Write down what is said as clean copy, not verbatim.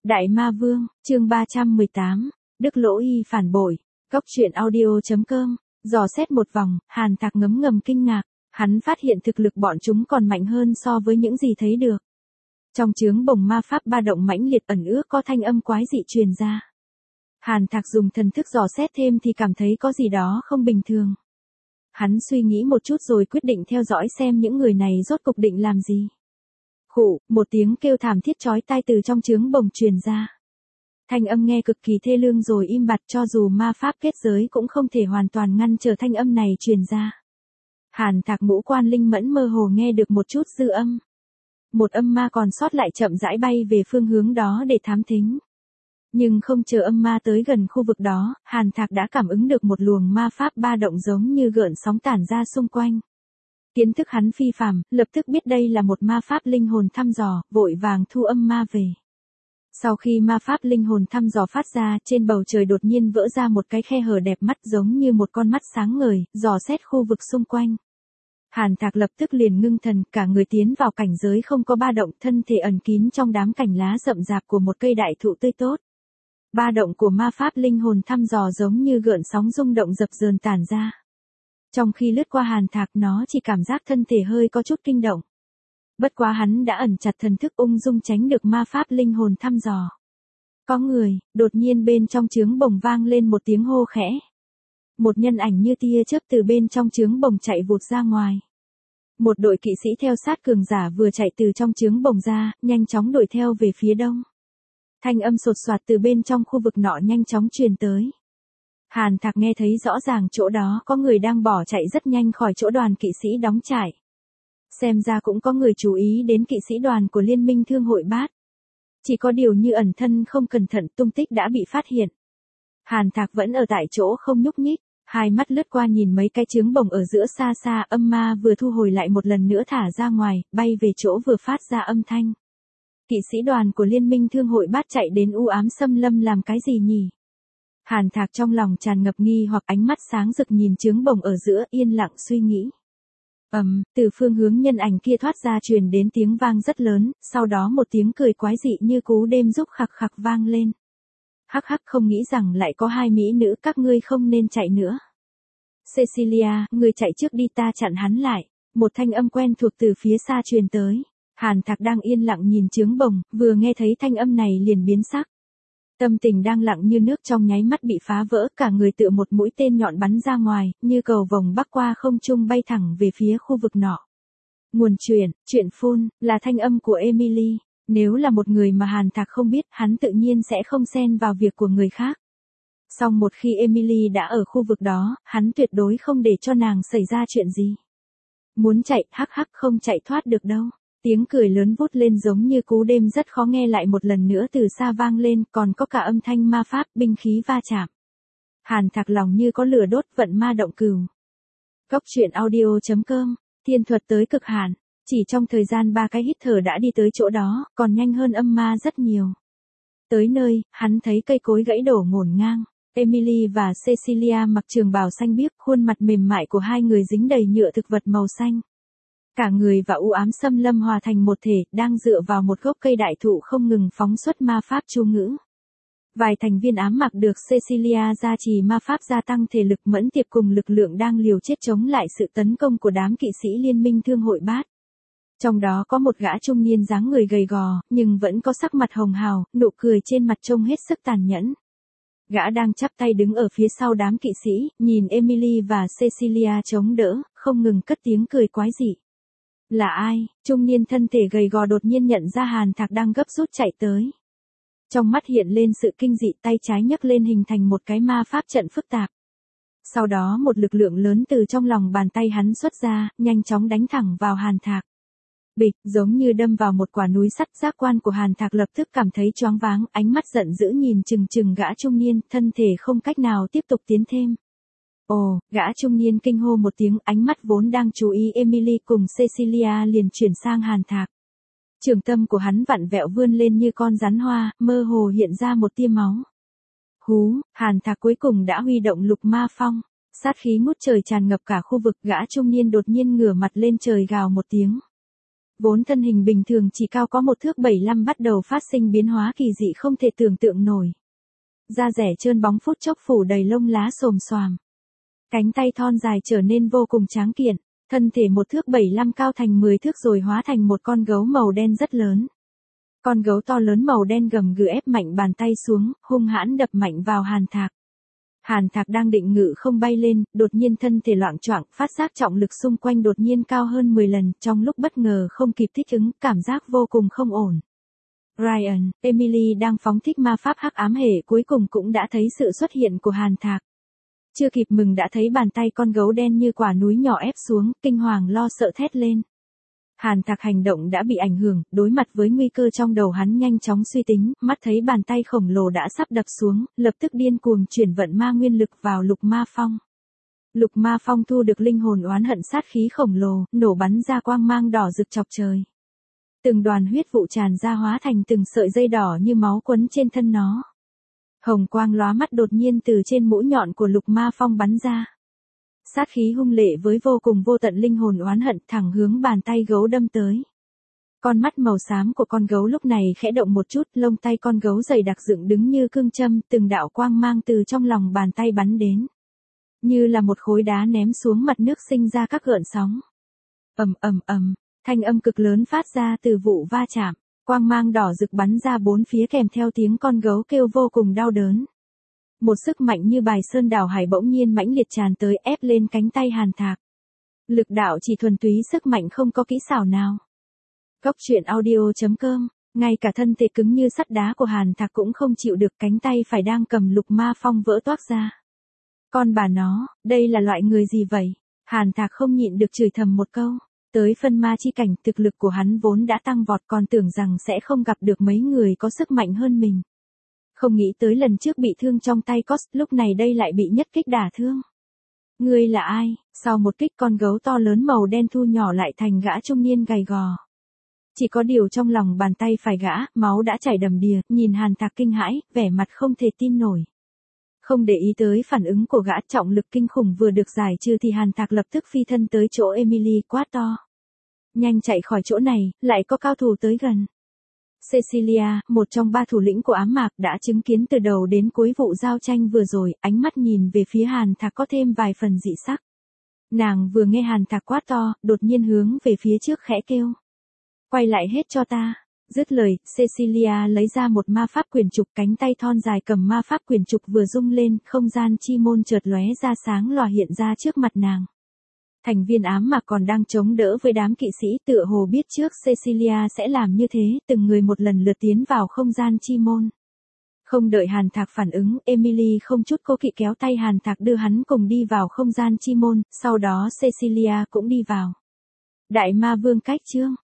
Đại Ma Vương, chương 318, Đức Lỗ Y phản bội, Cốc truyện audio.com, dò xét một vòng, Hàn Thạc ngấm ngầm kinh ngạc, hắn phát hiện thực lực bọn chúng còn mạnh hơn so với những gì thấy được. Trong chướng bồng ma pháp ba động mãnh liệt ẩn ước có thanh âm quái dị truyền ra. Hàn Thạc dùng thần thức dò xét thêm thì cảm thấy có gì đó không bình thường. Hắn suy nghĩ một chút rồi quyết định theo dõi xem những người này rốt cục định làm gì. Khụ, một tiếng kêu thảm thiết chói tai từ trong chướng bồng truyền ra. Thanh âm nghe cực kỳ thê lương rồi im bặt, cho dù ma pháp kết giới cũng không thể hoàn toàn ngăn trở thanh âm này truyền ra. Hàn Thạc ngũ quan linh mẫn mơ hồ nghe được một chút dư âm. Một âm ma còn sót lại chậm rãi bay về phương hướng đó để thám thính. Nhưng không chờ âm ma tới gần khu vực đó, Hàn Thạc đã cảm ứng được một luồng ma pháp ba động giống như gợn sóng tản ra xung quanh. Kiến thức hắn phi phàm, lập tức biết đây là một ma pháp linh hồn thăm dò, vội vàng thu âm ma về. Sau khi ma pháp linh hồn thăm dò phát ra, trên bầu trời đột nhiên vỡ ra một cái khe hở đẹp mắt giống như một con mắt sáng ngời, dò xét khu vực xung quanh. Hàn Thạc lập tức liền ngưng thần, cả người tiến vào cảnh giới không có ba động, thân thể ẩn kín trong đám cành lá rậm rạp của một cây đại thụ tươi tốt. Ba động của ma pháp linh hồn thăm dò giống như gợn sóng rung động dập dờn tản ra. Trong khi lướt qua Hàn Thạc, nó chỉ cảm giác thân thể hơi có chút kinh động. Bất quá hắn đã ẩn chặt thần thức ung dung tránh được ma pháp linh hồn thăm dò. Có người, đột nhiên bên trong chướng bồng vang lên một tiếng hô khẽ. Một nhân ảnh như tia chớp từ bên trong chướng bồng chạy vụt ra ngoài. Một đội kỵ sĩ theo sát cường giả vừa chạy từ trong chướng bồng ra, nhanh chóng đuổi theo về phía đông. Thanh âm sột soạt từ bên trong khu vực nọ nhanh chóng truyền tới. Hàn Thạc nghe thấy rõ ràng chỗ đó có người đang bỏ chạy rất nhanh khỏi chỗ đoàn kỵ sĩ đóng trại. Xem ra cũng có người chú ý đến kỵ sĩ đoàn của Liên minh Thương hội Bát. Chỉ có điều như ẩn thân không cẩn thận, tung tích đã bị phát hiện. Hàn Thạc vẫn ở tại chỗ không nhúc nhích, hai mắt lướt qua nhìn mấy cái chướng bồng ở giữa xa xa, âm ma vừa thu hồi lại một lần nữa thả ra ngoài, bay về chỗ vừa phát ra âm thanh. Kỵ sĩ đoàn của Liên minh Thương hội Bát chạy đến u ám xâm lâm làm cái gì nhỉ? Hàn Thạc trong lòng tràn ngập nghi hoặc, ánh mắt sáng rực nhìn chướng bồng ở giữa, yên lặng suy nghĩ. Từ phương hướng nhân ảnh kia thoát ra truyền đến tiếng vang rất lớn, sau đó một tiếng cười quái dị như cú đêm giúp khặc khặc vang lên. Hắc hắc, không nghĩ rằng lại có hai mỹ nữ, các ngươi không nên chạy nữa. Cecilia, ngươi chạy trước đi, ta chặn hắn lại. Một thanh âm quen thuộc từ phía xa truyền tới. Hàn Thạc đang yên lặng nhìn chướng bồng, vừa nghe thấy thanh âm này liền biến sắc. Tâm tình đang lặng như nước trong nháy mắt bị phá vỡ, cả người tựa một mũi tên nhọn bắn ra ngoài, như cầu vồng bắc qua không trung bay thẳng về phía khu vực nọ. Nguồn chuyện phun, là thanh âm của Emily. Nếu là một người mà Hàn Thạc không biết, hắn tự nhiên sẽ không xen vào việc của người khác. Song một khi Emily đã ở khu vực đó, hắn tuyệt đối không để cho nàng xảy ra chuyện gì. Muốn chạy, hắc hắc, không chạy thoát được đâu. Tiếng cười lớn vút lên giống như cú đêm rất khó nghe lại một lần nữa từ xa vang lên, còn có cả âm thanh ma pháp, binh khí va chạm. Hàn Thạc lòng như có lửa đốt, vận ma động cừu. Cốc truyện audio.com, thiên thuật tới cực hạn. Chỉ trong thời gian 3 cái hít thở đã đi tới chỗ đó, còn nhanh hơn âm ma rất nhiều. Tới nơi, hắn thấy cây cối gãy đổ ngổn ngang. Emily và Cecilia mặc trường bào xanh biếc, khuôn mặt mềm mại của hai người dính đầy nhựa thực vật màu xanh. Cả người và u ám xâm lâm hòa thành một thể, đang dựa vào một gốc cây đại thụ không ngừng phóng xuất ma pháp chú ngữ. Vài thành viên ám mặc được Cecilia gia trì ma pháp gia tăng thể lực mẫn tiệp cùng lực lượng đang liều chết chống lại sự tấn công của đám kỵ sĩ Liên minh Thương hội Bát. Trong đó có một gã trung niên dáng người gầy gò, nhưng vẫn có sắc mặt hồng hào, nụ cười trên mặt trông hết sức tàn nhẫn. Gã đang chắp tay đứng ở phía sau đám kỵ sĩ, nhìn Emily và Cecilia chống đỡ, không ngừng cất tiếng cười quái dị. Là ai? Trung niên thân thể gầy gò đột nhiên nhận ra Hàn Thạc đang gấp rút chạy tới. Trong mắt hiện lên sự kinh dị, tay trái nhấc lên hình thành một cái ma pháp trận phức tạp. Sau đó một lực lượng lớn từ trong lòng bàn tay hắn xuất ra, nhanh chóng đánh thẳng vào Hàn Thạc. Bịch, giống như đâm vào một quả núi sắt, giác quan của Hàn Thạc lập tức cảm thấy choáng váng, ánh mắt giận dữ nhìn chừng chừng gã trung niên, thân thể không cách nào tiếp tục tiến thêm. Ồ, gã trung niên kinh hô một tiếng, ánh mắt vốn đang chú ý Emily cùng Cecilia liền chuyển sang Hàn Thạc. Trường tâm của hắn vặn vẹo vươn lên như con rắn hoa, mơ hồ hiện ra một tia máu. Hú, Hàn Thạc cuối cùng đã huy động lục ma phong, sát khí ngút trời tràn ngập cả khu vực, gã trung niên đột nhiên ngửa mặt lên trời gào một tiếng. Vốn thân hình bình thường chỉ cao có 1 thước 75 bắt đầu phát sinh biến hóa kỳ dị không thể tưởng tượng nổi. Da rẻ trơn bóng phút chốc phủ đầy lông lá xồm xoàm. Cánh tay thon dài trở nên vô cùng tráng kiện, thân thể 1 thước 75 cao thành 10 thước rồi hóa thành một con gấu màu đen rất lớn. Con gấu to lớn màu đen gầm gừ ép mạnh bàn tay xuống, hung hãn đập mạnh vào Hàn Thạc. Hàn Thạc đang định ngự không bay lên, đột nhiên thân thể loạng choạng, phát giác trọng lực xung quanh đột nhiên cao hơn 10 lần, trong lúc bất ngờ không kịp thích ứng, cảm giác vô cùng không ổn. Ryan, Emily đang phóng thích ma pháp hắc ám hệ cuối cùng cũng đã thấy sự xuất hiện của Hàn Thạc. Chưa kịp mừng đã thấy bàn tay con gấu đen như quả núi nhỏ ép xuống, kinh hoàng lo sợ thét lên. Hàn Thạc hành động đã bị ảnh hưởng, đối mặt với nguy cơ trong đầu hắn nhanh chóng suy tính, mắt thấy bàn tay khổng lồ đã sắp đập xuống, lập tức điên cuồng chuyển vận ma nguyên lực vào lục ma phong. Lục ma phong thu được linh hồn oán hận sát khí khổng lồ, nổ bắn ra quang mang đỏ rực chọc trời. Từng đoàn huyết vụ tràn ra hóa thành từng sợi dây đỏ như máu quấn trên thân nó. Hồng quang lóa mắt đột nhiên từ trên mũi nhọn của lục ma phong bắn ra. Sát khí hung lệ với vô cùng vô tận linh hồn oán hận thẳng hướng bàn tay gấu đâm tới. Con mắt màu xám của con gấu lúc này khẽ động một chút, lông tay con gấu dày đặc dựng đứng như cương châm, từng đạo quang mang từ trong lòng bàn tay bắn đến. Như là một khối đá ném xuống mặt nước sinh ra các gợn sóng. Ầm ầm ầm, thanh âm cực lớn phát ra từ vụ va chạm, quang mang đỏ rực bắn ra bốn phía kèm theo tiếng con gấu kêu vô cùng đau đớn. Một sức mạnh như bài sơn đảo hải bỗng nhiên mãnh liệt tràn tới ép lên cánh tay Hàn Thạc. Lực đạo chỉ thuần túy sức mạnh không có kỹ xảo nào. Góc truyện audio.com, ngay cả thân thể cứng như sắt đá của Hàn Thạc cũng không chịu được, cánh tay phải đang cầm lục ma phong vỡ toác ra. Con bà nó, đây là loại người gì vậy? Hàn Thạc không nhịn được chửi thầm một câu. Tới phân ma chi cảnh, thực lực của hắn vốn đã tăng vọt, còn tưởng rằng sẽ không gặp được mấy người có sức mạnh hơn mình. Không nghĩ tới lần trước bị thương trong tay Cos, lúc này đây lại bị nhất kích đả thương. Ngươi là ai? Sau một kích con gấu to lớn màu đen thu nhỏ lại thành gã trung niên gầy gò. Chỉ có điều trong lòng bàn tay phải gã, máu đã chảy đầm đìa, nhìn Hàn Thạc kinh hãi, vẻ mặt không thể tin nổi. Không để ý tới phản ứng của gã, trọng lực kinh khủng vừa được giải trừ thì Hàn Thạc lập tức phi thân tới chỗ Emily quát to. Nhanh chạy khỏi chỗ này, lại có cao thủ tới gần. Cecilia, một trong 3 thủ lĩnh của ám mạc, đã chứng kiến từ đầu đến cuối vụ giao tranh vừa rồi, ánh mắt nhìn về phía Hàn Thạc có thêm vài phần dị sắc. Nàng vừa nghe Hàn Thạc quát to, đột nhiên hướng về phía trước khẽ kêu. Quay lại hết cho ta. Dứt lời, Cecilia lấy ra một ma pháp quyển trục, cánh tay thon dài cầm ma pháp quyển trục vừa rung lên, không gian chi môn chợt lóe ra sáng lòa hiện ra trước mặt nàng. Thành viên ám mạc còn đang chống đỡ với đám kỵ sĩ tựa hồ biết trước Cecilia sẽ làm như thế, từng người một lần lượt tiến vào không gian chi môn. Không đợi Hàn Thạc phản ứng, Emily không chút cố kỵ kéo tay Hàn Thạc đưa hắn cùng đi vào không gian chi môn, sau đó Cecilia cũng đi vào. Đại ma vương cách chương.